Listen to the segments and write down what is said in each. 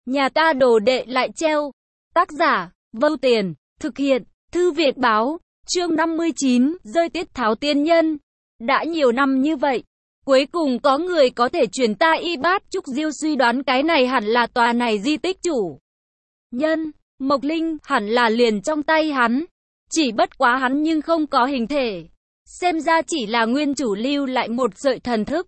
Nhà ta đồ đệ lại treo. Tác giả, Vâu Tiền, thực hiện, Thư viện báo, chương 59, rơi tiết tháo tiên nhân. Đã nhiều năm như vậy, cuối cùng có người có thể truyền ta y bát. Trúc Diêu suy đoán cái này hẳn là tòa này di tích chủ nhân, Mộc Linh, hẳn là liền trong tay hắn. Chỉ bất quá hắn nhưng không có hình thể. Xem ra chỉ là nguyên chủ lưu lại một sợi thần thức.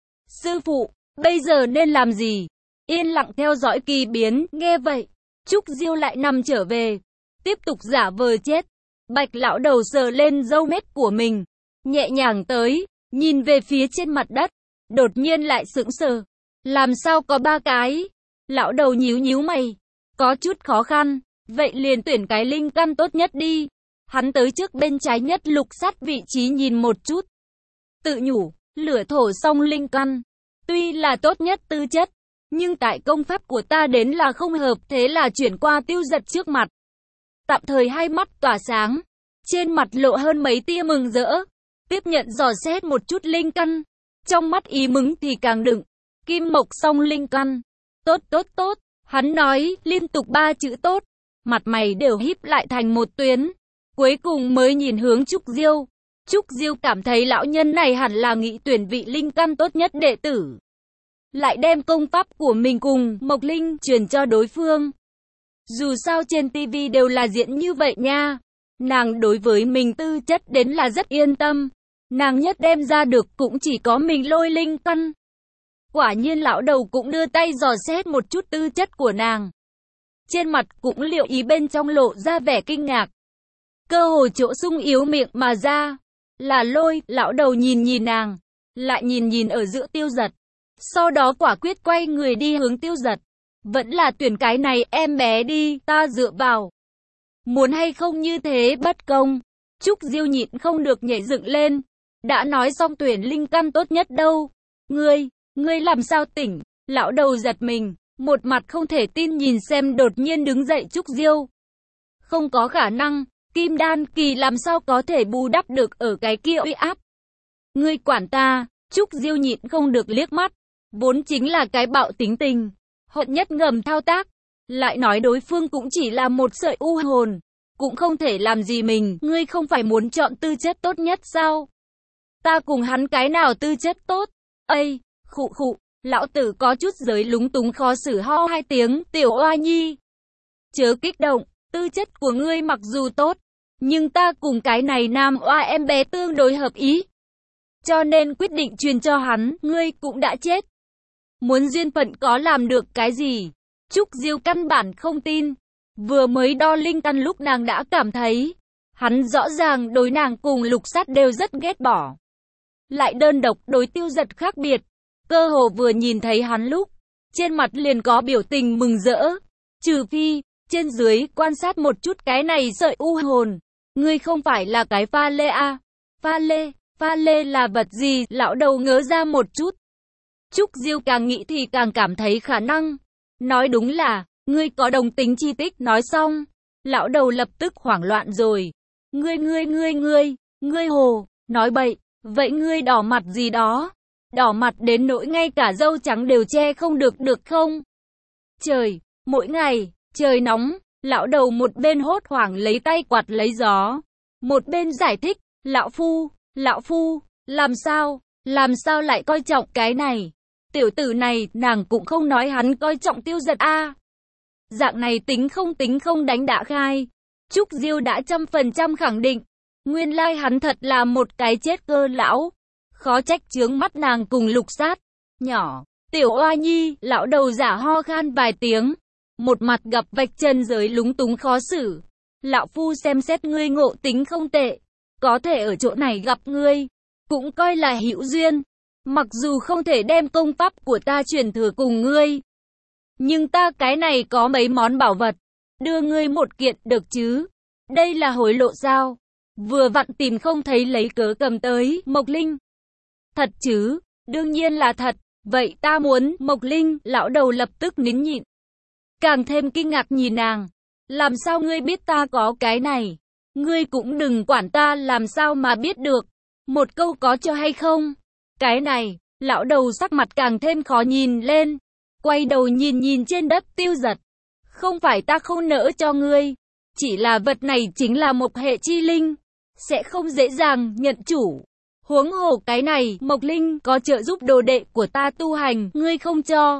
Sư phụ, bây giờ nên làm gì? Yên lặng theo dõi kỳ biến, nghe vậy. Trúc Diêu lại nằm trở về. Tiếp tục giả vờ chết. Bạch lão đầu sờ lên râu mép của mình. Nhẹ nhàng tới, nhìn về phía trên mặt đất. Đột nhiên lại sững sờ. Làm sao có 3 cái? Lão đầu nhíu nhíu mày. Có chút khó khăn. Vậy liền tuyển cái linh căn tốt nhất đi. Hắn tới trước bên trái nhất lục sát vị trí nhìn một chút. Tự nhủ, lửa thổ song linh căn. Tuy là tốt nhất tư chất, nhưng tại công pháp của ta đến là không hợp, thế là chuyển qua Tiêu Giật trước mặt. Tạm thời hai mắt tỏa sáng, trên mặt lộ hơn mấy tia mừng rỡ. Tiếp nhận dò xét một chút linh căn, trong mắt ý mừng thì càng đựng. Kim mộc song linh căn. Tốt tốt tốt, hắn nói liên tục 3 chữ tốt. Mặt mày đều híp lại thành một tuyến. Cuối cùng mới nhìn hướng Trúc Diêu. Trúc Diêu cảm thấy lão nhân này hẳn là nghĩ tuyển vị linh căn tốt nhất đệ tử. Lại đem công pháp của mình cùng Mộc Linh truyền cho đối phương. Dù sao trên TV đều là diễn như vậy nha. Nàng đối với mình tư chất đến là rất yên tâm. Nàng nhất đem ra được cũng chỉ có mình lôi linh căn. Quả nhiên lão đầu cũng đưa tay dò xét một chút tư chất của nàng. Trên mặt cũng liệu ý bên trong lộ ra vẻ kinh ngạc. Cơ hồ chỗ sung yếu miệng mà ra. Là lôi, lão đầu nhìn nhìn nàng. Lại nhìn nhìn ở giữa Tiêu Giật. Sau đó quả quyết quay người đi hướng Tiêu Giật. Vẫn là tuyển cái này em bé đi, ta dựa vào. Muốn hay không như thế bất công. Trúc Diêu nhịn không được nhảy dựng lên. Đã nói xong tuyển linh căn tốt nhất đâu. Ngươi làm sao tỉnh? Lão đầu giật mình. Một mặt không thể tin nhìn xem đột nhiên đứng dậy Trúc Diêu. Không có khả năng. Kim đan kỳ làm sao có thể bù đắp được ở cái kia uy áp. Ngươi quản ta. Trúc Diêu nhịn không được liếc mắt. Vốn chính là cái bạo tính tình. Hận nhất ngầm thao tác. Lại nói đối phương cũng chỉ là một sợi u hồn. Cũng không thể làm gì mình. Ngươi không phải muốn chọn tư chất tốt nhất sao? Ta cùng hắn cái nào tư chất tốt? Ây, khụ khụ. Lão tử có chút giới lúng túng khó xử ho 2 tiếng. Tiểu oa nhi. Chớ kích động. Tư chất của ngươi mặc dù tốt. Nhưng ta cùng cái này nam oa em bé tương đối hợp ý. Cho nên quyết định truyền cho hắn. Ngươi cũng đã chết. Muốn duyên phận có làm được cái gì? Trúc Diêu căn bản không tin. Vừa mới đo linh căn lúc nàng đã cảm thấy. Hắn rõ ràng đối nàng cùng lục sát đều rất ghét bỏ. Lại đơn độc đối Tiêu Giật khác biệt. Cơ hồ vừa nhìn thấy hắn lúc. Trên mặt liền có biểu tình mừng rỡ. Trừ phi, trên dưới quan sát một chút cái này sợi u hồn. Ngươi không phải là cái pha lê à? Pha lê là vật gì? Lão đầu ngớ ra một chút. Trúc Diêu càng nghĩ thì càng cảm thấy khả năng. Nói đúng là, ngươi có đồng tính chi tích. Nói xong, lão đầu lập tức hoảng loạn rồi. Ngươi hồ, nói bậy, vậy ngươi đỏ mặt gì đó? Đỏ mặt đến nỗi ngay cả râu trắng đều che không được không? Trời, mỗi ngày, trời nóng, lão đầu một bên hốt hoảng lấy tay quạt lấy gió. Một bên giải thích, lão phu, làm sao lại coi trọng cái này? Tiểu tử này, nàng cũng không nói hắn coi trọng Tiêu Giật a. Dạng này tính không đánh đã khai. Trúc Diêu đã 100% khẳng định. Nguyên lai hắn thật là một cái chết cơ lão. Khó trách chướng mắt nàng cùng lục sát. Nhỏ, tiểu oa nhi, lão đầu giả ho khan vài tiếng. Một mặt gặp vạch chân giới lúng túng khó xử. Lão phu xem xét ngươi ngộ tính không tệ. Có thể ở chỗ này gặp ngươi. Cũng coi là hữu duyên. Mặc dù không thể đem công pháp của ta truyền thừa cùng ngươi. Nhưng ta cái này có mấy món bảo vật. Đưa ngươi một kiện được chứ? Đây là hối lộ sao? Vừa vặn tìm không thấy lấy cớ cầm tới. Mộc Linh. Thật chứ? Đương nhiên là thật. Vậy ta muốn Mộc Linh. Lão đầu lập tức nín nhịn. Càng thêm kinh ngạc nhìn nàng. Làm sao ngươi biết ta có cái này? Ngươi cũng đừng quản ta làm sao mà biết được. Một câu có cho hay không? Cái này, lão đầu sắc mặt càng thêm khó nhìn lên. quay đầu nhìn nhìn trên đất Tiêu Giật. Không phải ta không nỡ cho ngươi, chỉ là vật này chính là một hệ chi linh, sẽ không dễ dàng nhận chủ. Huống hồ cái này, Mộc Linh có trợ giúp đồ đệ của ta tu hành, ngươi không cho.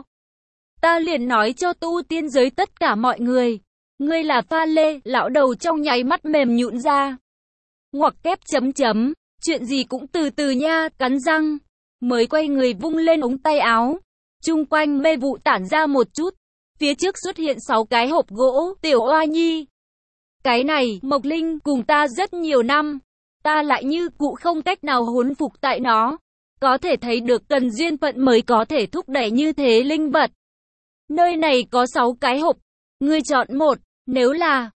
Ta liền nói cho tu tiên giới tất cả mọi người, ngươi là pha lê, lão đầu trong nháy mắt mềm nhũn ra. Ngoặc kép chấm chấm, chuyện gì cũng từ từ nha, cắn răng, mới quay người vung lên ống tay áo. Chung quanh mê vụ tản ra một chút, phía trước xuất hiện 6 cái hộp gỗ, Tiểu Oa Nhi. Cái này, Mộc Linh cùng ta rất nhiều năm, ta lại như cụ không cách nào huấn phục tại nó. Có thể thấy được cần duyên phận mới có thể thúc đẩy như thế linh vật. Nơi này có 6 cái hộp, ngươi chọn một, nếu là,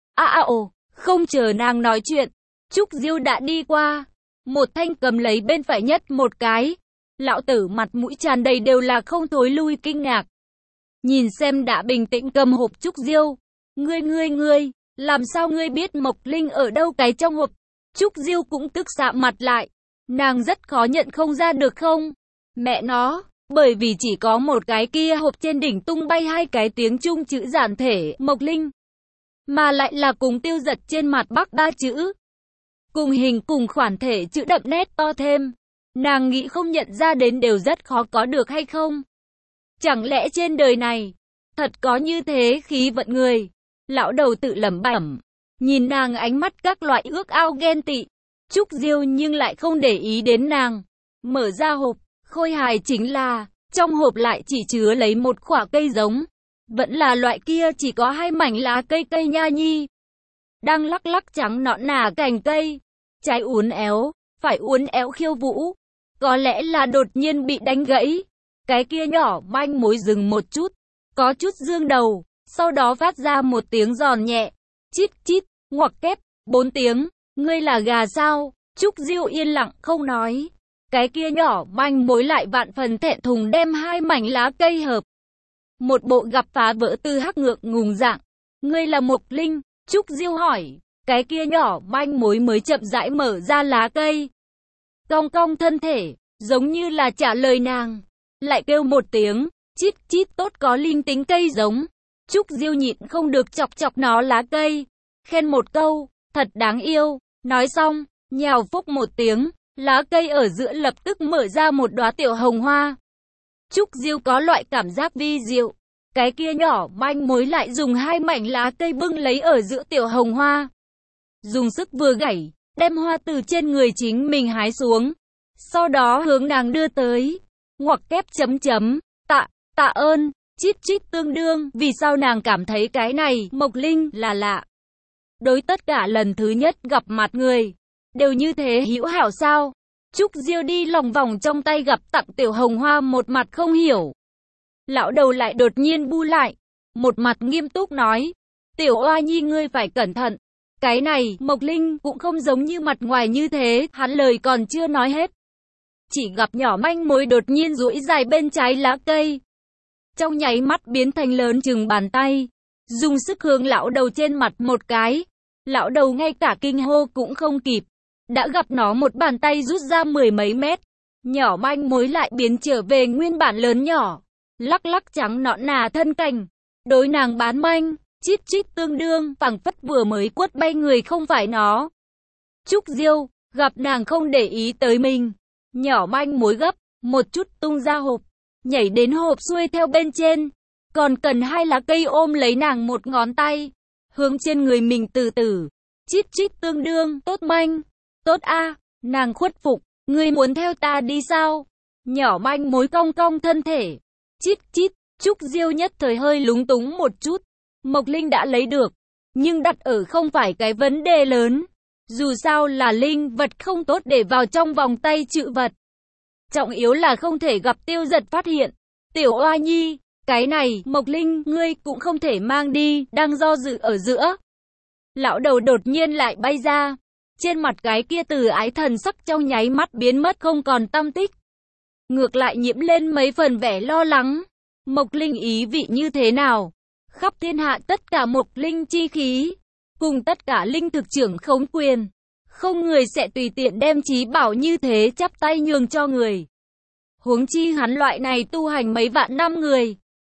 không chờ nàng nói chuyện. Trúc Diêu đã đi qua, một thanh cầm lấy bên phải nhất một cái. Lão tử mặt mũi tràn đầy đều là không thối lui kinh ngạc. Nhìn xem đã bình tĩnh cầm hộp Trúc Diêu. Ngươi, làm sao ngươi biết Mộc Linh ở đâu cái trong hộp? Trúc Diêu cũng tức sạm mặt lại. Nàng rất khó nhận không ra được không? Mẹ nó, bởi vì chỉ có một cái kia hộp trên đỉnh tung bay 2 cái tiếng Trung chữ giản thể Mộc Linh. Mà lại là cùng Tiêu Giật trên mặt bắc 3 chữ. Cùng hình cùng khoản thể chữ đậm nét to thêm. Nàng nghĩ không nhận ra đến đều rất khó có được hay không? Chẳng lẽ trên đời này, thật có như thế khí vận người? Lão đầu tự lẩm bẩm, nhìn nàng ánh mắt các loại ước ao ghen tị. Trúc Diêu nhưng lại không để ý đến nàng. Mở ra hộp, khôi hài chính là, trong hộp lại chỉ chứa lấy một quả cây giống. Vẫn là loại kia chỉ có 2 mảnh lá cây nha nhi. Đang lắc lắc trắng nõn nà cành cây. Trái uốn éo, phải uốn éo khiêu vũ. Có lẽ là đột nhiên bị đánh gãy. Cái kia nhỏ manh mối dừng một chút. Có chút dương đầu. Sau đó phát ra một tiếng giòn nhẹ. Chít chít, ngoặc kép, 4 tiếng. Ngươi là gà sao? Trúc Diêu yên lặng không nói. Cái kia nhỏ manh mối lại vạn phần thẹn thùng đem 2 mảnh lá cây hợp. Một bộ gặp phá vỡ tư hắc ngượng ngùng dạng. Ngươi là Mộc Linh? Trúc Diêu hỏi. Cái kia nhỏ manh mối mới chậm rãi mở ra lá cây. Cong cong thân thể, giống như là trả lời nàng. Lại kêu một tiếng, chít chít tốt có linh tính cây giống. Trúc Diêu nhịn không được chọc chọc nó lá cây. Khen một câu, thật đáng yêu. Nói xong, nhào phúc một tiếng, lá cây ở giữa lập tức mở ra một đóa tiểu hồng hoa. Trúc Diêu có loại cảm giác vi diệu. Cái kia nhỏ manh mối lại dùng 2 mảnh lá cây bưng lấy ở giữa tiểu hồng hoa. Dùng sức vừa gảy, đem hoa từ trên người chính mình hái xuống. Sau đó hướng nàng đưa tới. Ngoặc kép chấm chấm, tạ ơn, chít chít tương đương. Vì sao nàng cảm thấy cái này, Mộc Linh, là lạ? Đối tất cả lần thứ nhất gặp mặt người, đều như thế hữu hảo sao? Trúc Diêu đi lòng vòng trong tay gặp tặng tiểu hồng hoa một mặt không hiểu. Lão đầu lại đột nhiên bu lại, một mặt nghiêm túc nói. Tiểu Oa Nhi ngươi phải cẩn thận. Cái này, Mộc Linh cũng không giống như mặt ngoài như thế, hắn lời còn chưa nói hết. Chỉ gặp nhỏ manh mối đột nhiên duỗi dài bên trái lá cây. Trong nháy mắt biến thành lớn chừng bàn tay. Dùng sức hướng lão đầu trên mặt một cái. Lão đầu ngay cả kinh hô cũng không kịp. Đã gặp nó một bàn tay rút ra 10 mấy mét. Nhỏ manh mối lại biến trở về nguyên bản lớn nhỏ. Lắc lắc trắng nõn nà thân cành. Đối nàng bán manh, chít chít tương đương, phảng phất vừa mới quất bay người không phải nó. Trúc Diêu, gặp nàng không để ý tới mình. Nhỏ manh mối gấp, một chút tung ra hộp. Nhảy đến hộp xuôi theo bên trên. Còn cần 2 lá cây ôm lấy nàng một ngón tay. Hướng trên người mình từ từ. Chít chít tương đương, tốt manh. Tốt a, nàng khuất phục. Ngươi muốn theo ta đi sao? Nhỏ manh mối cong cong thân thể. Chít chít, Trúc Diêu nhất thời hơi lúng túng một chút. Mộc Linh đã lấy được. Nhưng đặt ở không phải cái vấn đề lớn. Dù sao là linh vật không tốt để vào trong vòng tay trữ vật. Trọng yếu là không thể gặp Tiêu Giật phát hiện. Tiểu Oa Nhi, cái này, Mộc Linh, ngươi cũng không thể mang đi, đang do dự ở giữa. Lão đầu đột nhiên lại bay ra. Trên mặt cái kia từ ái thần sắc trong nháy mắt biến mất không còn tăm tích. Ngược lại nhiễm lên mấy phần vẻ lo lắng. Mộc Linh ý vị như thế nào? Khắp thiên hạ tất cả Mộc Linh chi khí, cùng tất cả linh thực trưởng khống quyền. Không người sẽ tùy tiện đem chí bảo như thế chắp tay nhường cho người. Huống chi hắn loại này tu hành mấy vạn năm người.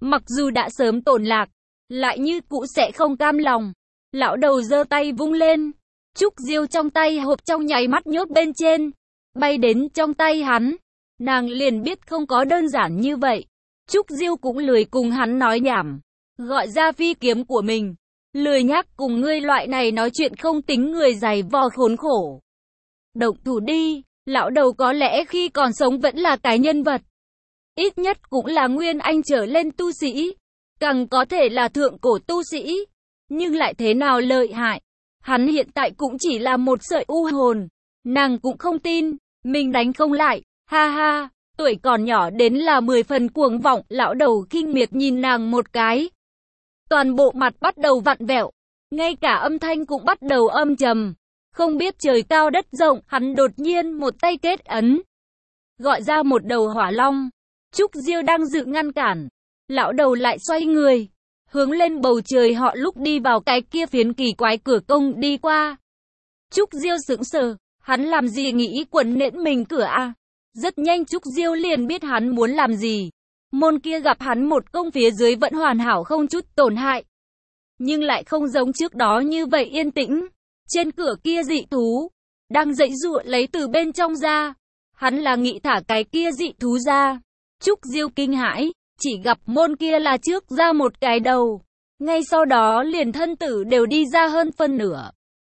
Mặc dù đã sớm tổn lạc, lại như cũ sẽ không cam lòng. Lão đầu giơ tay vung lên, trúc diêu trong tay hộp trong nháy mắt nhốt bên trên, bay đến trong tay hắn. Nàng liền biết không có đơn giản như vậy. Trúc diêu cũng lười cùng hắn nói nhảm, gọi ra phi kiếm của mình. Lười nhác cùng ngươi loại này nói chuyện không tính người dày vò khốn khổ. Động thủ đi, lão đầu có lẽ khi còn sống vẫn là cái nhân vật. Ít nhất cũng là nguyên anh trở lên tu sĩ, càng có thể là thượng cổ tu sĩ. Nhưng lại thế nào lợi hại, hắn hiện tại cũng chỉ là một sợi u hồn. Nàng cũng không tin, mình đánh không lại, ha ha, tuổi còn nhỏ đến là 10 phần cuồng vọng. Lão đầu khinh miệt nhìn nàng một cái. Toàn bộ mặt bắt đầu vặn vẹo, ngay cả âm thanh cũng bắt đầu âm trầm. Không biết trời cao đất rộng, hắn đột nhiên một tay kết ấn, gọi ra một đầu hỏa long. Trúc diêu đang dự ngăn cản, lão đầu lại xoay người, hướng lên bầu trời họ lúc đi vào cái kia phiến kỳ quái cửa công đi qua. Trúc diêu sững sờ, hắn làm gì nghĩ quần nện mình cửa à? Rất nhanh Trúc diêu liền biết hắn muốn làm gì. Môn kia gặp hắn một công phía dưới vẫn hoàn hảo không chút tổn hại, nhưng lại không giống trước đó như vậy yên tĩnh. Trên cửa kia dị thú đang giãy giụa lấy từ bên trong ra. Hắn là nghĩ thả cái kia dị thú ra. Trúc diêu kinh hãi, chỉ gặp môn kia là trước ra một cái đầu, ngay sau đó liền thân tử đều đi ra hơn phân nửa.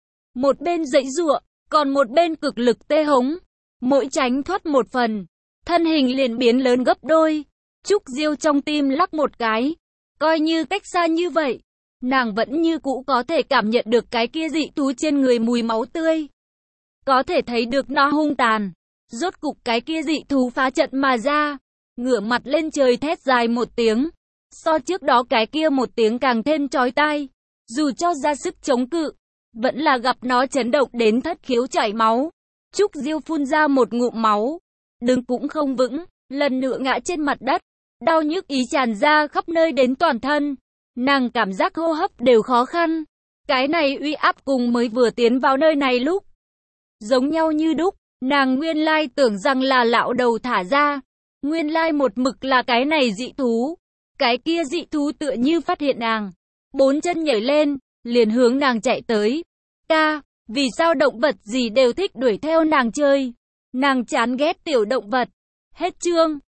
Một bên giãy giụa, còn một bên cực lực tê hống, mỗi tránh thoát một phần, thân hình liền biến lớn gấp đôi. Trúc diêu trong tim lắc một cái, coi như cách xa như vậy, nàng vẫn như cũ có thể cảm nhận được cái kia dị thú trên người mùi máu tươi, có thể thấy được nó hung tàn. Rốt cục cái kia dị thú phá trận mà ra, ngửa mặt lên trời thét dài một tiếng, so trước đó cái kia một tiếng càng thêm chói tai. Dù cho ra sức chống cự, vẫn là gặp nó chấn động đến thất khiếu chảy máu. Trúc diêu phun ra một ngụm máu, đứng cũng không vững, lần nữa ngã trên mặt đất, đau nhức ý tràn ra khắp nơi đến toàn thân. Nàng cảm giác hô hấp đều khó khăn. Cái này uy áp cùng mới vừa tiến vào nơi này lúc giống nhau như đúc. Nàng nguyên lai tưởng rằng là lão đầu thả ra, nguyên lai một mực là cái này dị thú. Cái kia dị thú tựa như phát hiện nàng, bốn chân nhảy lên, liền hướng nàng chạy tới. Ca, vì sao động vật gì đều thích đuổi theo nàng chơi? Nàng chán ghét tiểu động vật. Hết chương.